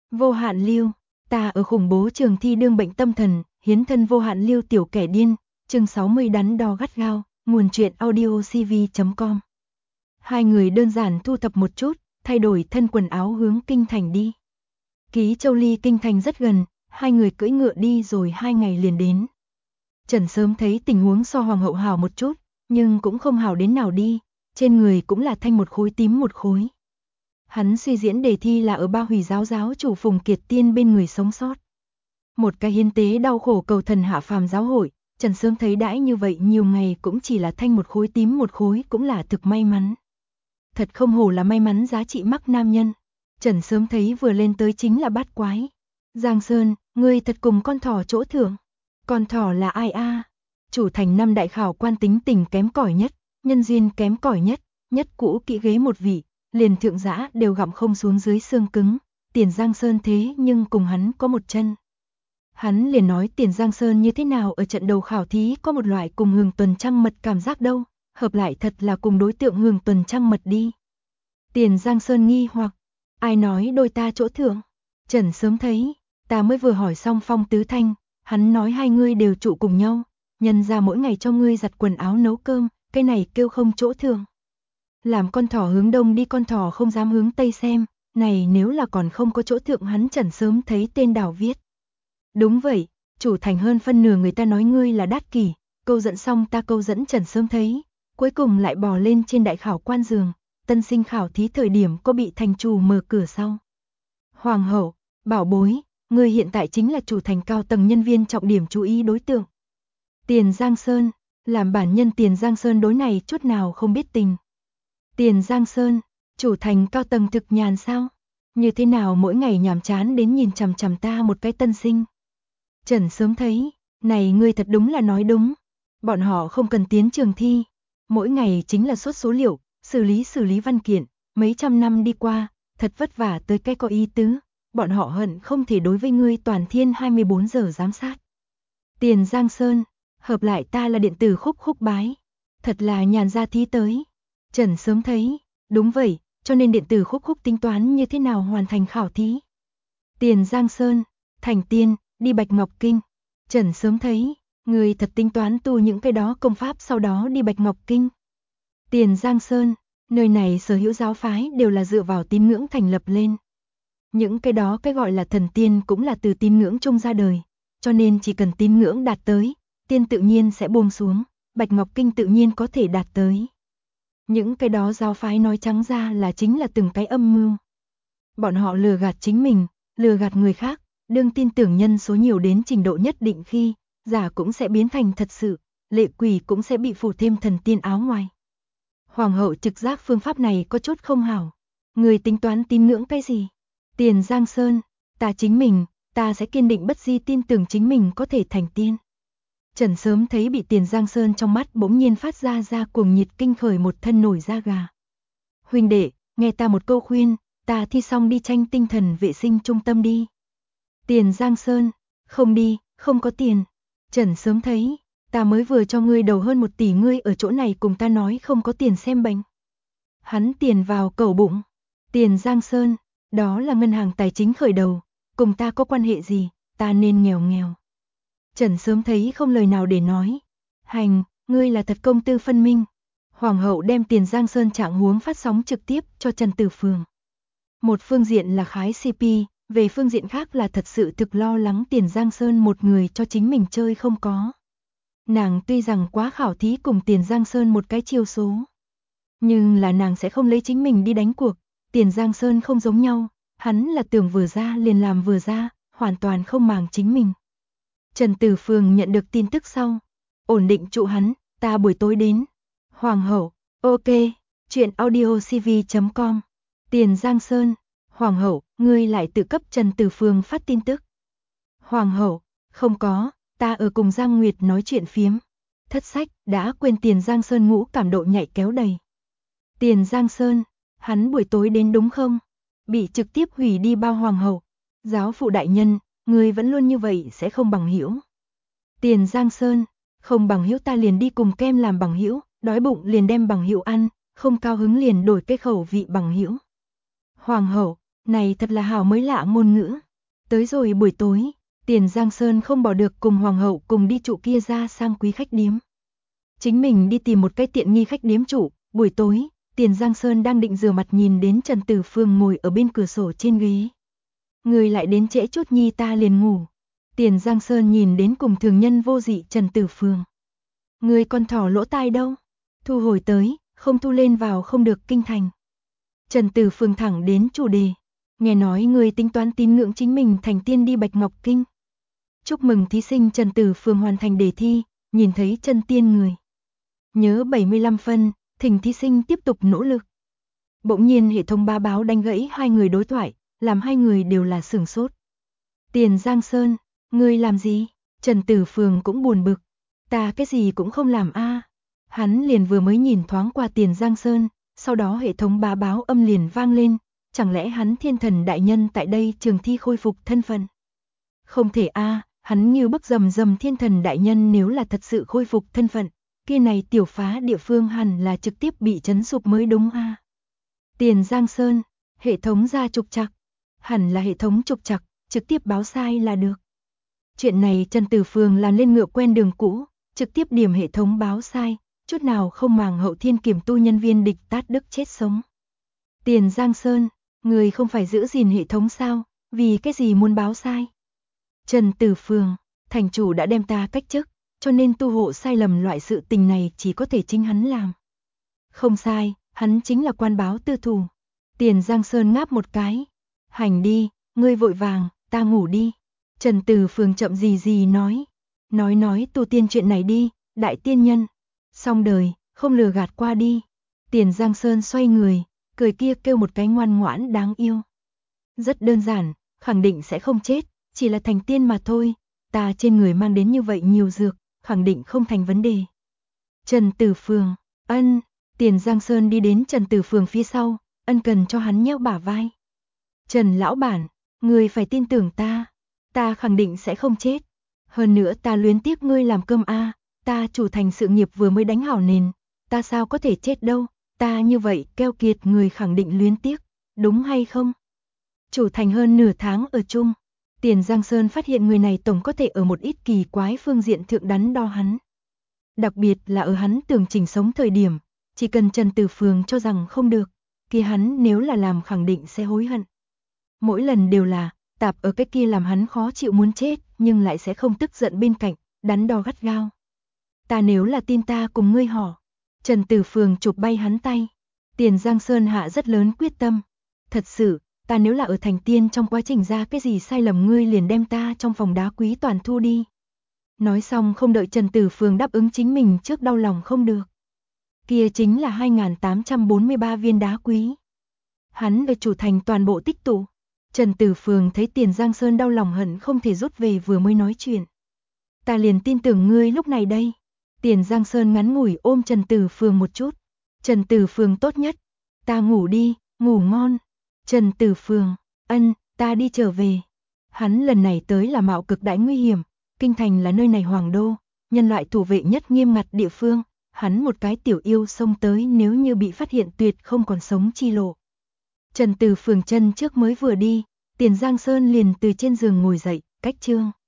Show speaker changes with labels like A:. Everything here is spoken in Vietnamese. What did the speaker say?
A: Vô hạn lưu, ta ở khủng bố trường thi đương bệnh tâm thần, hiến thân vô hạn lưu tiểu kẻ điên, chương 60 đắn đo gắt gao, nguồn truyện audiocv.com. Hai người đơn giản thu thập một chút, thay đổi thân quần áo hướng kinh thành đi. Ký Châu ly kinh thành rất gần, hai người cưỡi ngựa đi rồi 2 ngày liền đến. Trần sớm thấy tình huống so hoàng hậu hảo một chút, nhưng cũng không hảo đến nào đi, trên người cũng là thanh một khối tím một khối. Hắn suy diễn đề thi là ở Ba Hủy giáo giáo chủ Phùng Kiệt Tiên bên người sống sót. Một cái hiến tế đau khổ cầu thần hạ phàm giáo hội, Trần sớm thấy đãi như vậy nhiều ngày cũng chỉ là thanh một khối tím một khối cũng là thực may mắn. Thật không hổ là may mắn giá trị mắc nam nhân. Trần sớm thấy vừa lên tới chính là bát quái. Giang Sơn, ngươi thật cùng con thỏ chỗ thưởng. Con thỏ là ai a? Chủ thành năm đại khảo quan tính tình kém cỏi nhất, nhân duyên kém cỏi nhất, nhất cũ kỹ ghế một vị, liền thượng giã đều gặm không xuống dưới xương cứng. Tiền Giang Sơn thế nhưng cùng hắn có một chân. Hắn liền nói Tiền Giang Sơn như thế nào ở trận đầu khảo thí có một loại cùng Hường Tuần Trăng Mật cảm giác đâu, hợp lại thật là cùng đối tượng Hường Tuần Trăng Mật đi. Tiền Giang Sơn nghi hoặc, ai nói đôi ta chỗ thưởng? Trần sớm thấy, ta mới vừa hỏi xong Phong Tứ Thanh, hắn nói hai ngươi đều trụ cùng nhau, nhân ra mỗi ngày cho ngươi giặt quần áo nấu cơm, cái này kêu không chỗ thưởng. Làm con thỏ hướng đông đi con thỏ không dám hướng tây xem, này nếu là còn không có chỗ thượng hắn Trần sớm thấy tên đảo viết. Đúng vậy, chủ thành hơn phân nửa người ta nói ngươi là đát kỷ, câu dẫn xong ta câu dẫn Trần sớm thấy, cuối cùng lại bò lên trên đại khảo quan giường, tân sinh khảo thí thời điểm có bị thành chủ mở cửa sau. Hoàng hậu, bảo bối, ngươi hiện tại chính là chủ thành cao tầng nhân viên trọng điểm chú ý đối tượng. Tiền Giang Sơn, làm bản nhân Tiền Giang Sơn đối này chút nào không biết tình. Tiền Giang Sơn, chủ thành cao tầng thực nhàn sao? Như thế nào mỗi ngày nhàm chán đến nhìn chằm chằm ta một cái tân sinh? Trần sớm thấy, này ngươi thật đúng là nói đúng. Bọn họ không cần tiến trường thi, mỗi ngày chính là xuất số liệu, xử lý văn kiện, mấy trăm năm đi qua, thật vất vả tới cái có ý tứ, bọn họ hận không thể đối với ngươi toàn thiên 24 giờ giám sát. Tiền Giang Sơn, hợp lại ta là điện tử khúc khúc bái, thật là nhàn ra thí tới. Trần sớm thấy, đúng vậy, cho nên điện tử khúc khúc tính toán như thế nào hoàn thành khảo thí. Tiền Giang Sơn, thành tiên, đi Bạch Ngọc Kinh. Trần sớm thấy, người thật tính toán tu những cái đó công pháp sau đó đi Bạch Ngọc Kinh. Tiền Giang Sơn, nơi này sở hữu giáo phái đều là dựa vào tín ngưỡng thành lập lên. Những cái đó cái gọi là thần tiên cũng là từ tín ngưỡng chung ra đời, cho nên chỉ cần tín ngưỡng đạt tới, tiên tự nhiên sẽ buông xuống, Bạch Ngọc Kinh tự nhiên có thể đạt tới. Những cái đó giáo phái nói trắng ra là chính là từng cái âm mưu. Bọn họ lừa gạt chính mình, lừa gạt người khác, đương tin tưởng nhân số nhiều đến trình độ nhất định khi, giả cũng sẽ biến thành thật sự, lệ quỷ cũng sẽ bị phủ thêm thần tiên áo ngoài. Hoàng hậu trực giác phương pháp này có chút không hảo. Người tính toán tín ngưỡng cái gì? Tiền Giang Sơn, ta chính mình, ta sẽ kiên định bất di tin tưởng chính mình có thể thành tiên. Trần sớm thấy bị Tiền Giang Sơn trong mắt bỗng nhiên phát ra cuồng nhiệt kinh khởi một thân nổi da gà. Huynh đệ, nghe ta một câu khuyên, ta thi xong đi tranh tinh thần vệ sinh trung tâm đi. Tiền Giang Sơn, không đi, không có tiền. Trần sớm thấy, ta mới vừa cho ngươi đầu hơn 1 tỷ ngươi ở chỗ này cùng ta nói không có tiền xem bệnh. Hắn tiền vào cẩu bụng. Tiền Giang Sơn, đó là ngân hàng tài chính khởi đầu, cùng ta có quan hệ gì, ta nên nghèo nghèo. Trần sớm thấy không lời nào để nói. Hành, ngươi là thật công tư phân minh. Hoàng hậu đem Tiền Giang Sơn trạng huống phát sóng trực tiếp cho Trần Tử Phường. Một phương diện là khái CP, về phương diện khác là thật sự thực lo lắng Tiền Giang Sơn một người cho chính mình chơi không có. Nàng tuy rằng quá khảo thí cùng Tiền Giang Sơn một cái chiêu số, nhưng là nàng sẽ không lấy chính mình đi đánh cuộc. Tiền Giang Sơn không giống nhau, hắn là tưởng vừa ra liền làm vừa ra, hoàn toàn không màng chính mình. Trần Tử Phường nhận được tin tức sau, ổn định trụ hắn, ta buổi tối đến. Hoàng hậu, ok, chuyện audiocv.com. Tiền Giang Sơn, Hoàng hậu, ngươi lại tự cấp Trần Tử Phường phát tin tức. Hoàng hậu, không có, ta ở cùng Giang Nguyệt nói chuyện phiếm. Thất sách, đã quên Tiền Giang Sơn ngũ cảm độ nhạy kéo đầy. Tiền Giang Sơn, hắn buổi tối đến đúng không? Bị trực tiếp hủy đi bao hoàng hậu. Giáo phụ đại nhân, người vẫn luôn như vậy sẽ không bằng hữu. Tiền Giang Sơn, không bằng hữu ta liền đi cùng kem làm bằng hữu, đói bụng liền đem bằng hữu ăn, không cao hứng liền đổi cái khẩu vị bằng hữu. Hoàng hậu, Này thật là hảo mới lạ ngôn ngữ. Tới rồi buổi tối, Tiền Giang Sơn không bỏ được cùng hoàng hậu cùng đi trụ kia ra sang quý khách điếm. Chính mình đi tìm một cái tiện nghi khách điếm trụ, buổi tối, Tiền Giang Sơn đang định rửa mặt nhìn đến Trần Tử Phương ngồi ở bên cửa sổ trên ghế. Người lại đến trễ chút nhi ta liền ngủ. Tiền Giang Sơn nhìn đến cùng thường nhân vô dị Trần Tử Phương. Người con thỏ lỗ tai đâu? Thu hồi tới, không thu lên vào không được kinh thành. Trần Tử Phương thẳng đến chủ đề. Nghe nói người tính toán tín ngưỡng chính mình thành tiên đi Bạch Ngọc Kinh. Chúc mừng thí sinh Trần Tử Phương hoàn thành đề thi, nhìn thấy chân tiên người. Nhớ 75 phân, thỉnh thí sinh tiếp tục nỗ lực. Bỗng nhiên hệ thống báo đánh gãy hai người đối thoại, làm hai người đều là sửng sốt. Tiền Giang Sơn, ngươi làm gì? Trần Tử Phương cũng buồn bực. Ta cái gì cũng không làm a. Hắn liền vừa mới nhìn thoáng qua Tiền Giang Sơn, sau đó hệ thống báo âm liền vang lên. Chẳng lẽ hắn thiên thần đại nhân tại đây trường thi khôi phục thân phận? Không thể a, hắn như bức rầm thiên thần đại nhân nếu là thật sự khôi phục thân phận, kia này tiểu phá địa phương hẳn là trực tiếp bị chấn sụp mới đúng a. Tiền Giang Sơn, hệ thống ra trục trặc, hẳn là hệ thống trục trặc, trực tiếp báo sai là được. Chuyện này Trần Tử Phương làm lên ngựa quen đường cũ, trực tiếp điểm hệ thống báo sai, chút nào không màng hậu thiên kiểm tu nhân viên địch tát đức chết sống. Tiền Giang Sơn, người không phải giữ gìn hệ thống sao, vì cái gì muốn báo sai? Trần Tử Phương, thành chủ đã đem ta cách chức, cho nên tu hộ sai lầm loại sự tình này chỉ có thể chính hắn làm. Không sai, hắn chính là quan báo tư thủ. Tiền Giang Sơn ngáp một cái. Hành đi, ngươi vội vàng, ta ngủ đi. Trần Tử Phương chậm gì nói. Nói tu tiên chuyện này đi, đại tiên nhân. Xong đời, không lừa gạt qua đi. Tiền Giang Sơn xoay người, cười kia kêu một cái ngoan ngoãn đáng yêu. Rất đơn giản, khẳng định sẽ không chết, chỉ là thành tiên mà thôi. Ta trên người mang đến như vậy nhiều dược, khẳng định không thành vấn đề. Trần Tử Phương, ân. Tiền Giang Sơn đi đến Trần Tử Phương phía sau, ân cần cho hắn nheo bả vai. Trần lão bản, ngươi phải tin tưởng ta khẳng định sẽ không chết. Hơn nữa ta luyến tiếc ngươi làm cơm a, ta chủ thành sự nghiệp vừa mới đánh hảo nền, ta sao có thể chết đâu, ta như vậy keo kiệt người khẳng định luyến tiếc, đúng hay không? Chủ thành hơn nửa tháng ở chung, Tiền Giang Sơn phát hiện người này tổng có thể ở một ít kỳ quái phương diện thượng đắn đo hắn. Đặc biệt là ở hắn tưởng chỉnh sống thời điểm, chỉ cần Trần Tử Phương cho rằng không được, kia hắn nếu là làm khẳng định sẽ hối hận. Mỗi lần đều là, tạp ở cái kia làm hắn khó chịu muốn chết, nhưng lại sẽ không tức giận bên cạnh, đắn đo gắt gao. Ta nếu là tin ta cùng ngươi hò. Trần Tử Phương chụp bay hắn tay. Tiền Giang Sơn hạ rất lớn quyết tâm. Thật sự, ta nếu là ở thành tiên trong quá trình ra cái gì sai lầm ngươi liền đem ta trong phòng đá quý toàn thu đi. Nói xong không đợi Trần Tử Phương đáp ứng chính mình trước đau lòng không được. Kia chính là 2843 viên đá quý. Hắn về chủ thành toàn bộ tích tụ. Trần Tử Phương thấy Tiền Giang Sơn đau lòng hận không thể rút về vừa mới nói chuyện. Ta liền tin tưởng ngươi lúc này đây. Tiền Giang Sơn ngắn ngủi ôm Trần Tử Phương một chút. Trần Tử Phương tốt nhất. Ta ngủ đi, ngủ ngon. Trần Tử Phương, ân, ta đi trở về. Hắn lần này tới là mạo cực đại nguy hiểm. Kinh thành là nơi này hoàng đô, nhân loại thủ vệ nhất nghiêm ngặt địa phương. Hắn một cái tiểu yêu xông tới nếu như bị phát hiện tuyệt không còn sống chi lộ. Trần Tử Phương chân trước mới vừa đi, Tiền Giang Sơn liền từ trên giường ngồi dậy, cách chương.